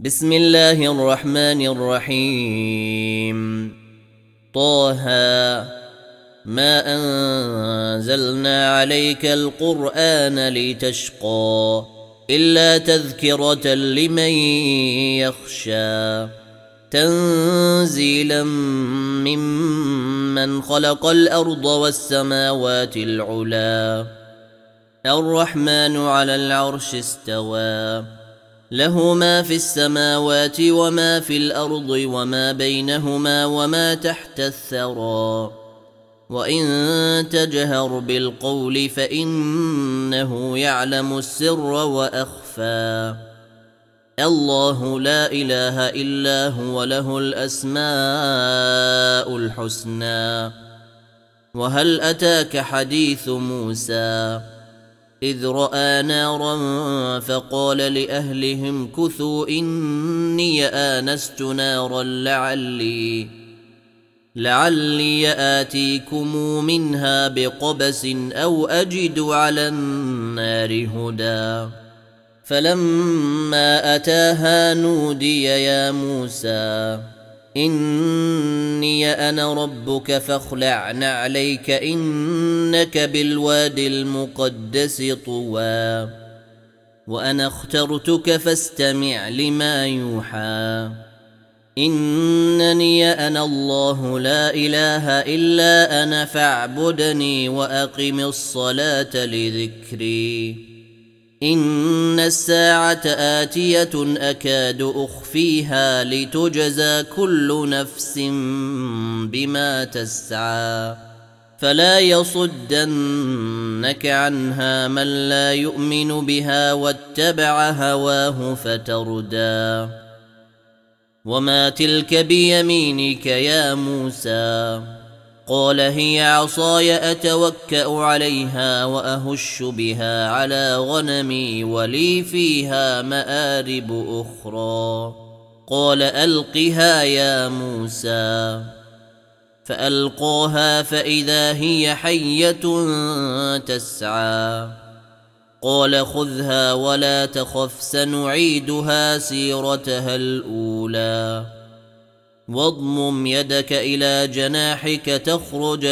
بسم الله الرحمن الرحيم. طه ما أنزلنا عليك القرآن لتشقى إلا تذكرة لمن يخشى تنزيلا ممن خلق الأرض والسماوات العلى الرحمن على العرش استوى له ما في السماوات وما في الأرض وما بينهما وما تحت الثرى وإن تجهر بالقول فإنه يعلم السر وأخفى الله لا إله إلا هو له الأسماء الحسنى وهل أتاك حديث موسى إذ رأى نارا فقال لأهلهم كثوا إني آنست نارا لعلي آتيكم منها بقبس أو أجد على النار هدى فلما أتاها نودي يا موسى إني أنا ربك فاخلع نعليك إنك بالواد المقدس طوى وأنا اخترتك فاستمع لما يوحى إنني أنا الله لا إله إلا أنا فاعبدني وأقم الصلاة لذكري إن الساعة آتية أكاد أخفيها لتجزى كل نفس بما تسعى فلا يصدنك عنها من لا يؤمن بها واتبع هواه فتردى وما تلك بيمينك يا موسى قال هي عصاي أتوكأ عليها وأهش بها على غنمي ولي فيها مآرب أخرى قال ألقها يا موسى فألقاها فإذا هي حية تسعى قال خذها ولا تخف سنعيدها سيرتها الأولى واضمم يدك إلى جناحك تخرج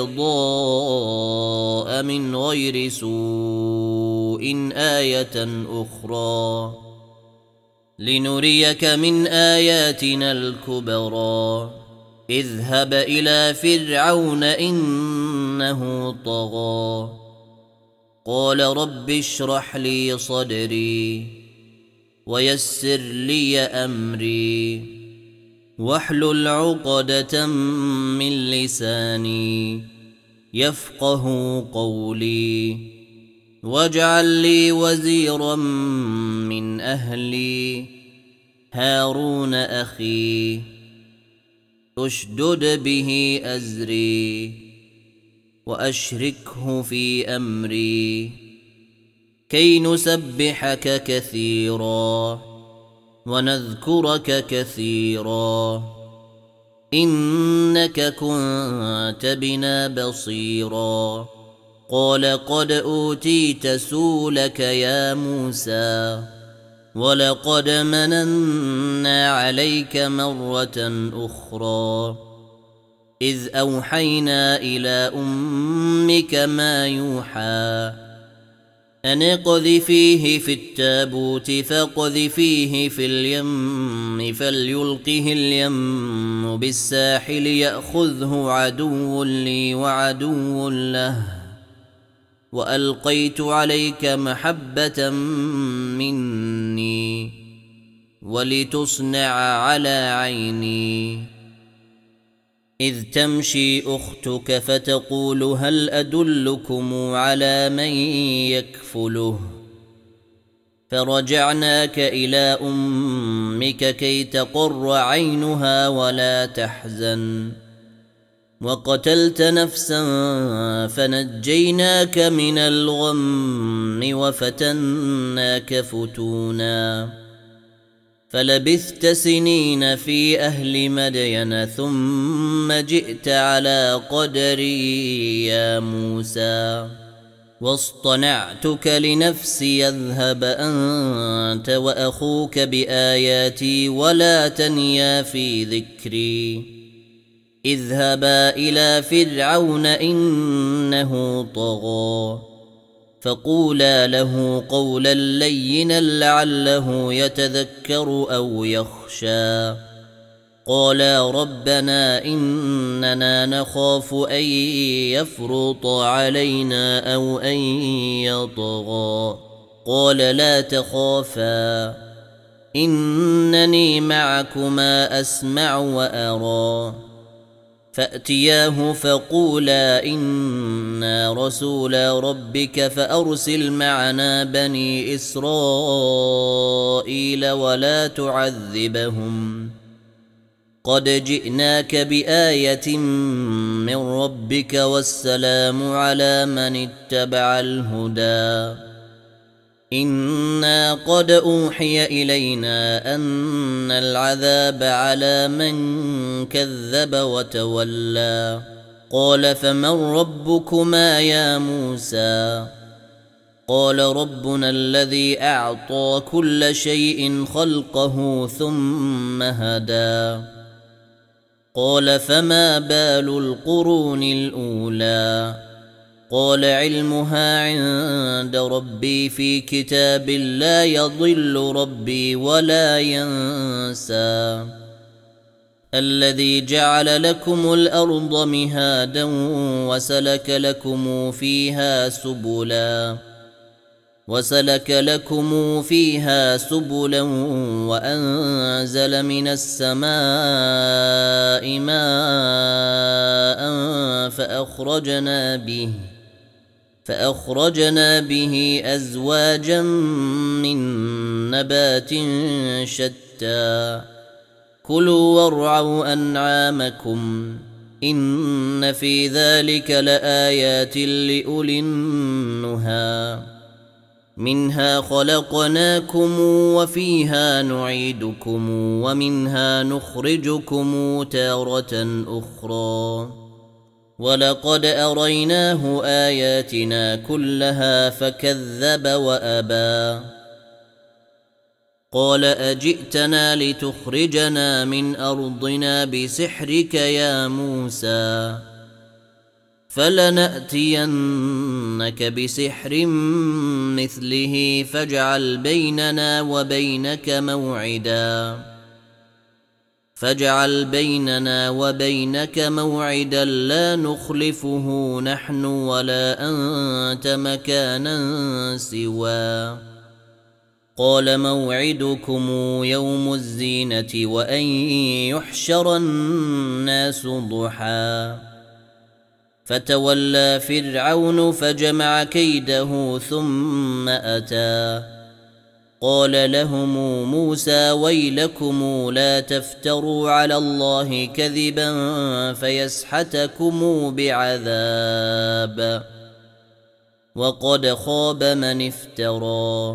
بيضاء من غير سوء آية أخرى لنريك من آياتنا الكبرى اذهب إلى فرعون إنه طغى قال رب اشرح لي صدري ويسر لي أمري واحلل عقدة من لساني يفقه قولي واجعل لي وزيرا من أهلي هارون أخي اشدد به أزري وأشركه في أمري كي نسبحك كثيرا ونذكرك كثيرا إنك كنت بنا بصيرا قال قد أوتيت سؤلك يا موسى ولقد مننا عليك مرة أخرى إذ أوحينا إلى أمك ما يوحى أن اقذفيه في التابوت فاقذفيه في اليم فليلقه اليم بالساحل يأخذه عدو لي وعدو له وألقيت عليك محبة مني ولتصنع على عيني إذ تمشي أختك فتقول هل أدلكم على من يكفله فرجعناك إلى أمك كي تقر عينها ولا تحزن وقتلت نفسا فنجيناك من الغم وفتناك فتونا فلبثت سنين في أهل مدين ثم جئت على قدري يا موسى واصطنعتك لنفسي اذهب أنت وأخوك بآياتي ولا تنيا في ذكري اذهبا إلى فرعون إنه طغى فقولا له قولا لينا لعله يتذكر أو يخشى قالا ربنا إننا نخاف أن يفرط علينا أو أن يطغى قال لا تخافا إنني معكما أسمع وأرى فأتياه فقولا إنا رسولا ربك فأرسل معنا بني إسرائيل ولا تعذبهم قد جئناك بآية من ربك والسلام على من اتبع الهدى إنا قد أوحي إلينا أن العذاب على من كذب وتولى قال فمن ربكما يا موسى قال ربنا الذي أعطى كل شيء خلقه ثم هدى قال فما بال القرون الأولى قال علمها عند ربي في كتاب لا يضل ربي ولا ينسى الذي جعل لكم الأرض مهادا وسلك لكم فيها سبلا وأنزل من السماء ماء فأخرجنا به أزواجا من نبات شتى كلوا وارعوا أنعامكم إن في ذلك لآيات لأولي النهى منها خلقناكم وفيها نعيدكم ومنها نخرجكم تارة أخرى ولقد أريناه آياتنا كلها فكذب وأبى قال أجئتنا لتخرجنا من أرضنا بسحرك يا موسى فلنأتينك بسحر مثله فاجعل بيننا وبينك موعدا لا نخلفه نحن ولا أنت مكانا سوى قال موعدكم يوم الزينة وأن يحشر الناس ضحى فتولى فرعون فجمع كيده ثم أتى قال لهم موسى ويلكم لا تفتروا على الله كذبا فيسحتكم بعذاب وقد خاب من افترى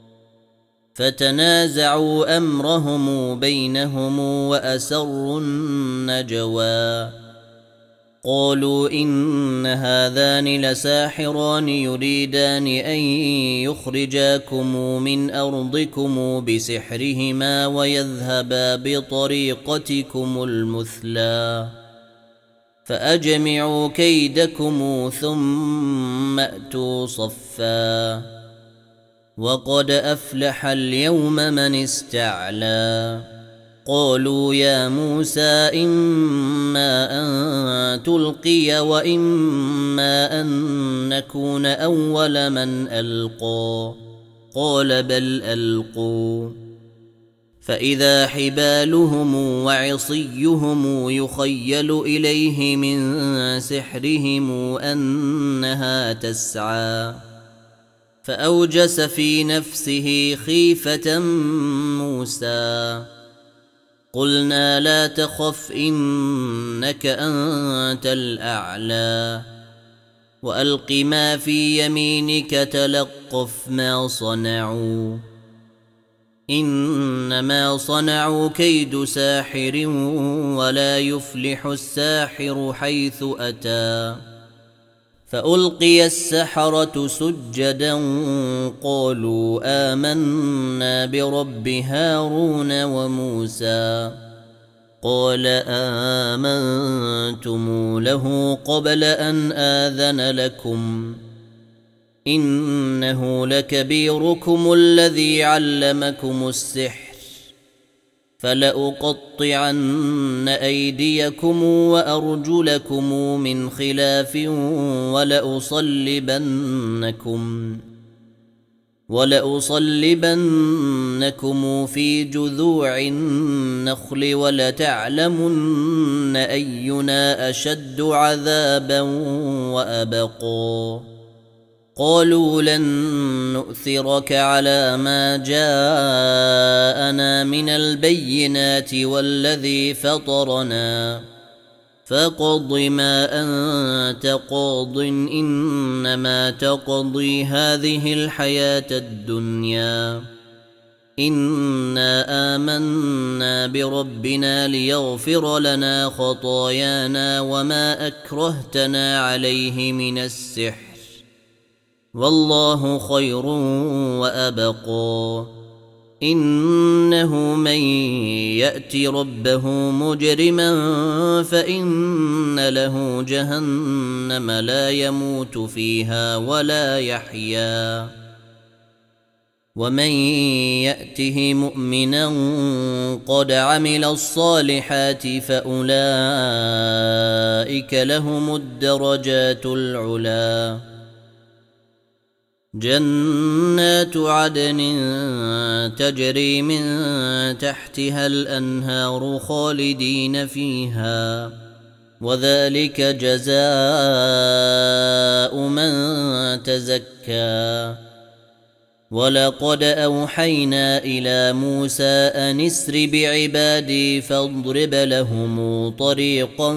فتنازعوا أمرهم بينهم وأسروا النجوى قالوا إن هذان لساحران يريدان أن يخرجاكم من أرضكم بسحرهما ويذهبا بطريقتكم المثلى فأجمعوا كيدكم ثم أتوا صفا وقد أفلح اليوم من استعلى قالوا يا موسى إما أن تلقي وإما أن نكون أول من ألقى قال بل ألقوا فإذا حبالهم وعصيهم يخيل إليه من سحرهم أنها تسعى فأوجس في نفسه خيفة موسى قلنا لا تخف إنك أنت الأعلى وألق ما في يمينك تلقف ما صنعوا إنما صنعوا كيد ساحر ولا يفلح الساحر حيث أتى فألقي السحرة سجدا قالوا آمنا برب هارون وموسى قال آمنتم له قبل أن آذن لكم إنه لكبيركم الذي علمكم السحر فلأقطعن أيديكم وأرجلكم من خلاف ولأصلبنكم في جذوع النخل ولتعلمن أينا أشد عذابا وأبقى قالوا لن نؤثرك على ما جاءنا من البينات والذي فطرنا فاقض ما أنت قاض إنما تقضي هذه الحياة الدنيا إنا آمنا بربنا ليغفر لنا خطايانا وما أكرهتنا عليه من السحر والله خير وأبقى إنه من يأت ربه مجرما فإن له جهنم لا يموت فيها ولا يحيا ومن يأته مؤمنا قد عمل الصالحات فأولئك لهم الدرجات العلى جنات عدن تجري من تحتها الأنهار خالدين فيها وذلك جزاء من تزكى ولقد أوحينا إلى موسى أن اسر بعبادي فاضرب لهم طريقا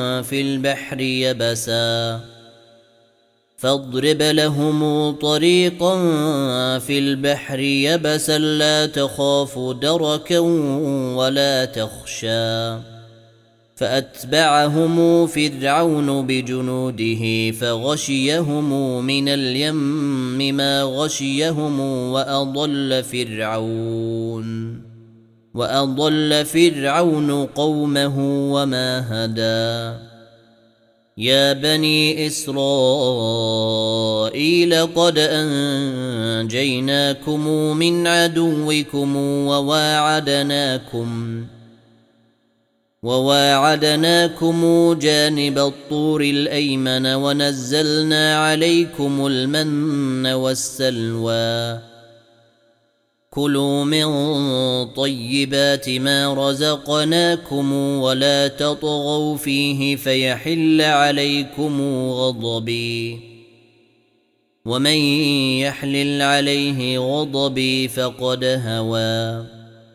في البحر يبسا لا تخاف دركا ولا تخشى فأتبعهم فرعون بجنوده فغشيهم من اليم ما غشيهم وأضل فرعون قومه وما هدى يا بني إسرائيل قد أنجيناكم من عدوكم وواعدناكم جانب الطور الأيمن ونزلنا عليكم المن والسلوى كلوا من طيبات ما رزقناكم ولا تطغوا فيه فيحل عليكم غضبي ومن يحلل عليه غضبي فقد هوى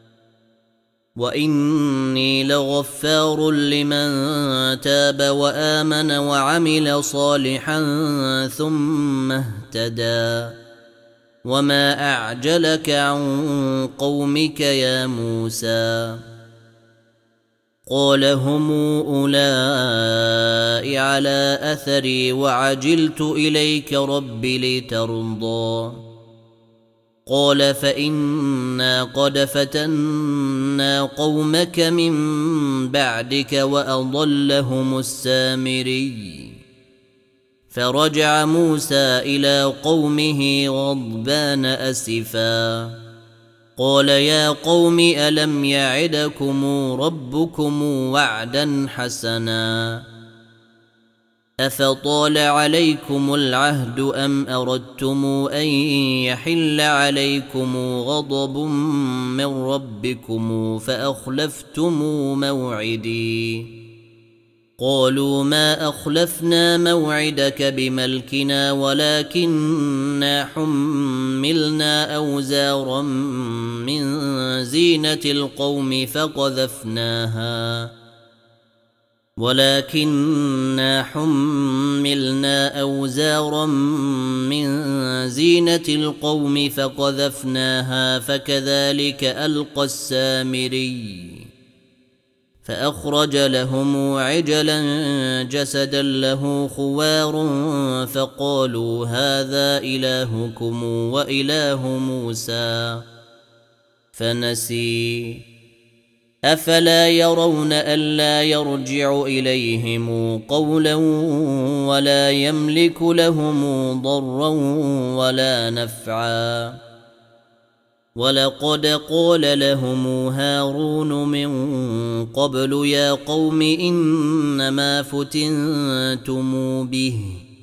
وإني لغفار لمن تاب وآمن وعمل صالحا ثم اهتدى وما أعجلك عن قومك يا موسى قال هم أولئك على أثري وعجلت إليك رب لترضى قال فإنا قد فتنا قومك من بعدك وأضلهم السامري فرجع موسى إلى قومه غضبان أسفا قال يا قوم ألم يعدكم ربكم وعدا حسنا أفطال عليكم العهد أم أردتم أن يحل عليكم غضب من ربكم فأخلفتم موعدي قالوا ما أخلفنا موعدك بملكنا ولكننا حملنا أوزارا من زينة القوم فقذفناها فكذلك ألقى السامري فأخرج لهم عجلا جسدا له خوار فقالوا هذا إلهكم وإله موسى فنسي أفلا يرون ألا يرجع إليهم قولا ولا يملك لهم ضرا ولا نفعا ولقد قال لهم هارون من قبل يا قوم إنما فتنتم به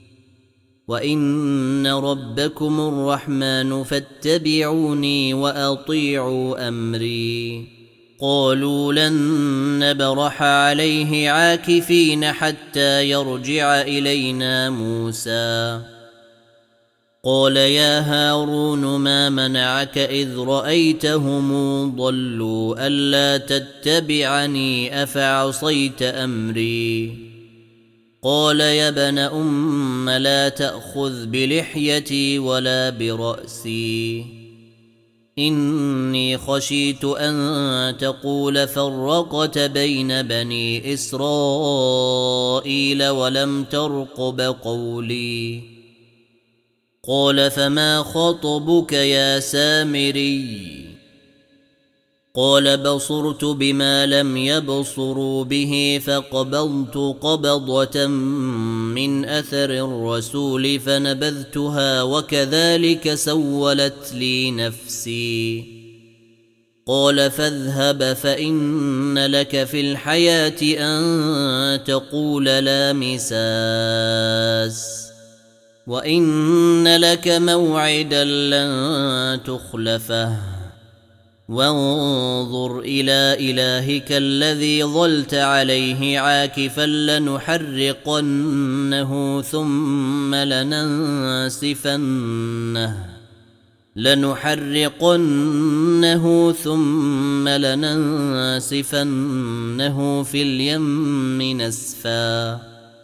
وإن ربكم الرحمن فاتبعوني وأطيعوا أمري قالوا لن نبرح عليه عاكفين حتى يرجع إلينا موسى قال يا هارون ما منعك إذ رأيتهم ضلوا ألا تتبعني أفعصيت أمري قال يا ابن أم لا تأخذ بلحيتي ولا برأسي إني خشيت أن تقول فرقت بين بني إسرائيل ولم ترقب قولي قال فما خطبك يا سامري قال بصرت بما لم يبصروا به فقبضت قبضة من أثر الرسول فنبذتها وكذلك سولت لي نفسي قال فاذهب فإن لك في الحياة أن تقول لا مساس وإن لك موعدا لن تخلفه وانظر إلى إلهك الذي ظلت عليه عاكفا لنحرقنه ثم لننسفنه في اليم نسفا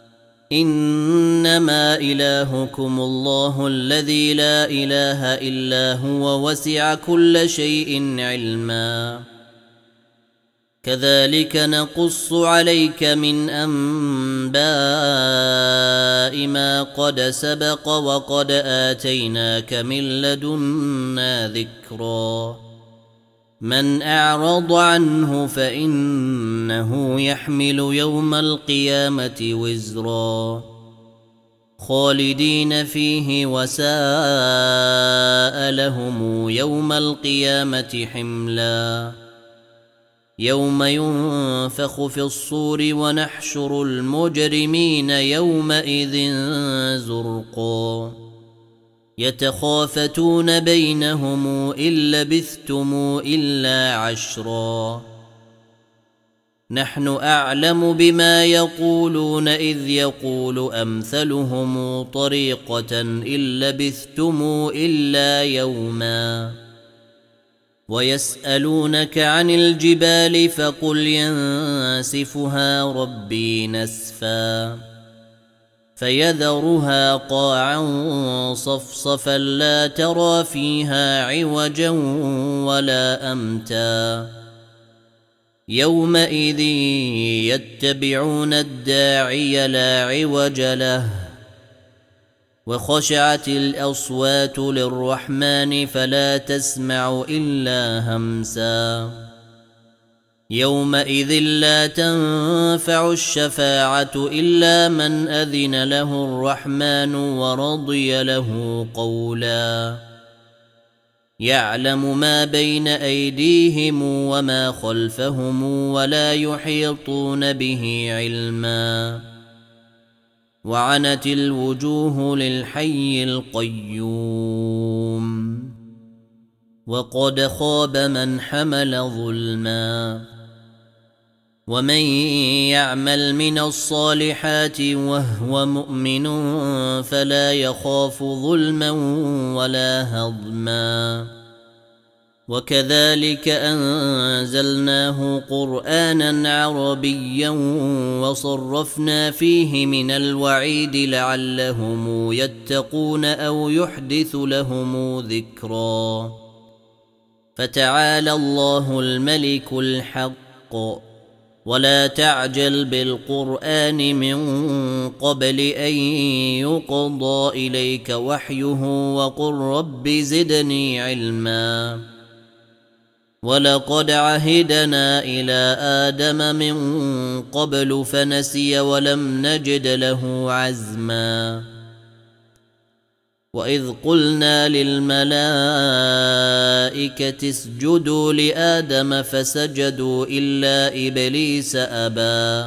إنما إلهكم الله الذي لا إله إلا هو وسع كل شيء علما كذلك نقص عليك من أنباء ما قد سبق وقد آتيناك من لدنا ذكرا من أعرض عنه فإنه يحمل يوم القيامة وزرا خالدين فيه وساء لهم يوم القيامة حملا يوم ينفخ في الصور ونحشر المجرمين يومئذ زرقا يتخافتون بينهم إن لبثتم إلا عشرا نحن أعلم بما يقولون إذ يقول أمثلهم طريقة إن لبثتم إلا يوما ويسألونك عن الجبال فقل ينسفها ربي نسفا فيذرها قاعا صفصفا لا ترى فيها عوجا ولا أمتا يومئذ يتبعون الداعي لا عوج له وخشعت الأصوات للرحمن فلا تسمع إلا همسا يومئذ لا تنفع الشفاعة إلا من أذن له الرحمن ورضي له قولا يعلم ما بين أيديهم وما خلفهم ولا يحيطون به علما وعنت الوجوه للحي القيوم وقد خاب من حمل ظلما ومن يعمل من الصالحات وهو مؤمن فلا يخاف ظلما ولا هضما وكذلك أنزلناه قرآنا عربيا وصرفنا فيه من الوعيد لعلهم يتقون أو يحدث لهم ذكرا فتعالى الله الملك الحق ولا تعجل بالقرآن من قبل أن يقضى إليك وحيه وقل رب زدني علما ولقد عهدنا إلى آدم من قبل فنسي ولم نجد له عزما وإذ قلنا للملائكة اسجدوا لآدم فسجدوا إلا إبليس أبى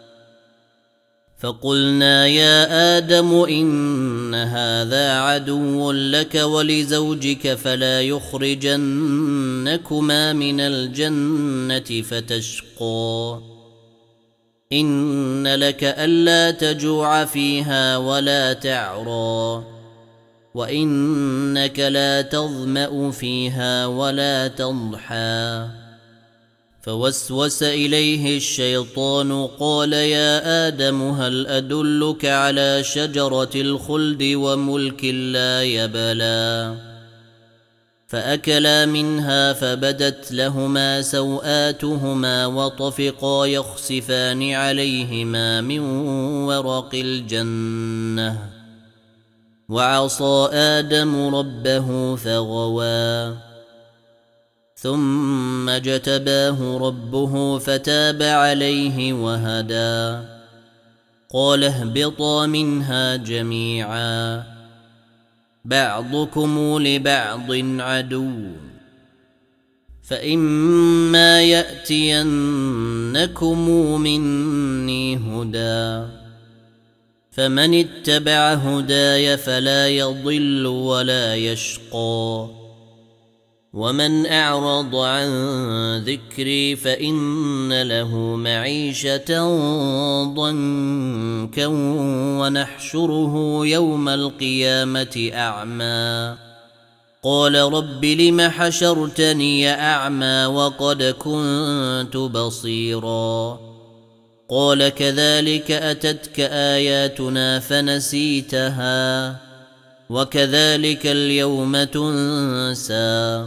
فقلنا يا آدم إن هذا عدو لك ولزوجك فلا يخرجنكما من الجنة فتشقى إن لك ألا تجوع فيها ولا تعرى وإنك لا تظمأ فيها ولا تضحى فوسوس إليه الشيطان قال يا آدم هل أدلك على شجرة الخلد وملك لا يبلى فأكلا منها فبدت لهما سوآتهما وطفقا يخسفان عليهما من ورق الجنة وعصى آدم ربه فغوى ثم اجتباه ربه فتاب عليه وهدى قال اهبطا منها جميعا بعضكم لبعض عدو فإما يأتينكم مني هدى فمن اتبع هداي فلا يضل ولا يشقى ومن أعرض عن ذكري فإن له معيشة ضنكا ونحشره يوم القيامة أعمى قال رب لم حشرتني أعمى وقد كنت بصيرا قال كذلك أتتك آياتنا فنسيتها وكذلك اليوم تنسى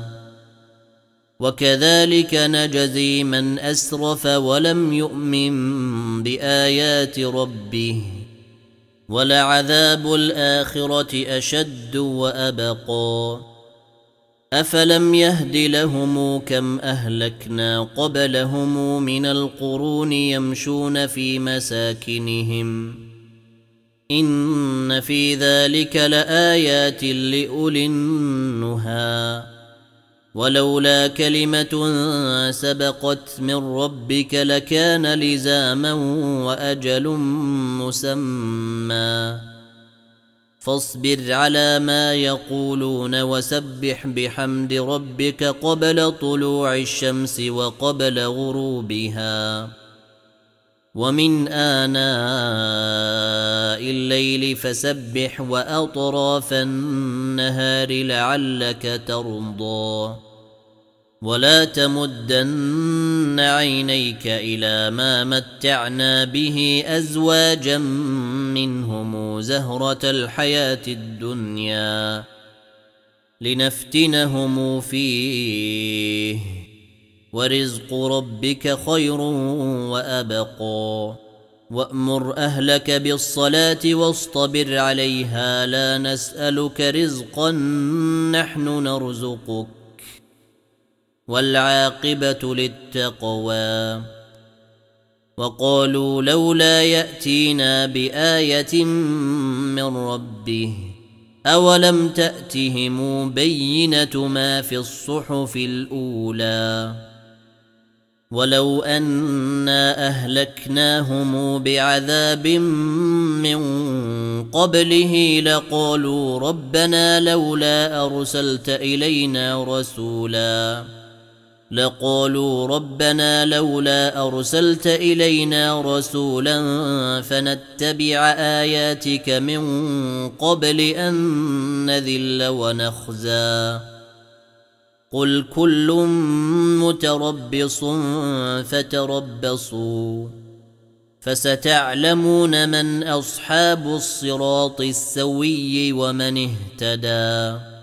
وكذلك نجزي من أسرف ولم يؤمن بآيات ربه ولعذاب الآخرة أشد وأبقى أفلم يهد لهم كم أهلكنا قبلهم من القرون يمشون في مساكنهم إن في ذلك لآيات لأولي النهى ولولا كلمة سبقت من ربك لكان لزاما وأجل مسمى فاصبر على ما يقولون وسبح بحمد ربك قبل طلوع الشمس وقبل غروبها ومن آناء الليل فسبح وأطراف النهار لعلك ترضى ولا تمدن عينيك إلى ما متعنا به أزواجا منهم زهرة الحياة الدنيا لنفتنهم فيه ورزق ربك خير وأبقى وأمر أهلك بالصلاة واصطبر عليها لا نسألك رزقا نحن نرزقك والعاقبة للتقوى وقالوا لولا يأتينا بآية من ربه أولم تأتهم بينة ما في الصحف الأولى ولو أنا أهلكناهم بعذاب من قبله لقالوا ربنا لولا أرسلت إلينا رسولا فنتبع آياتك من قبل أن نذل ونخزى قل كل متربص فتربصوا فستعلمون من أصحاب الصراط السوي ومن اهتدى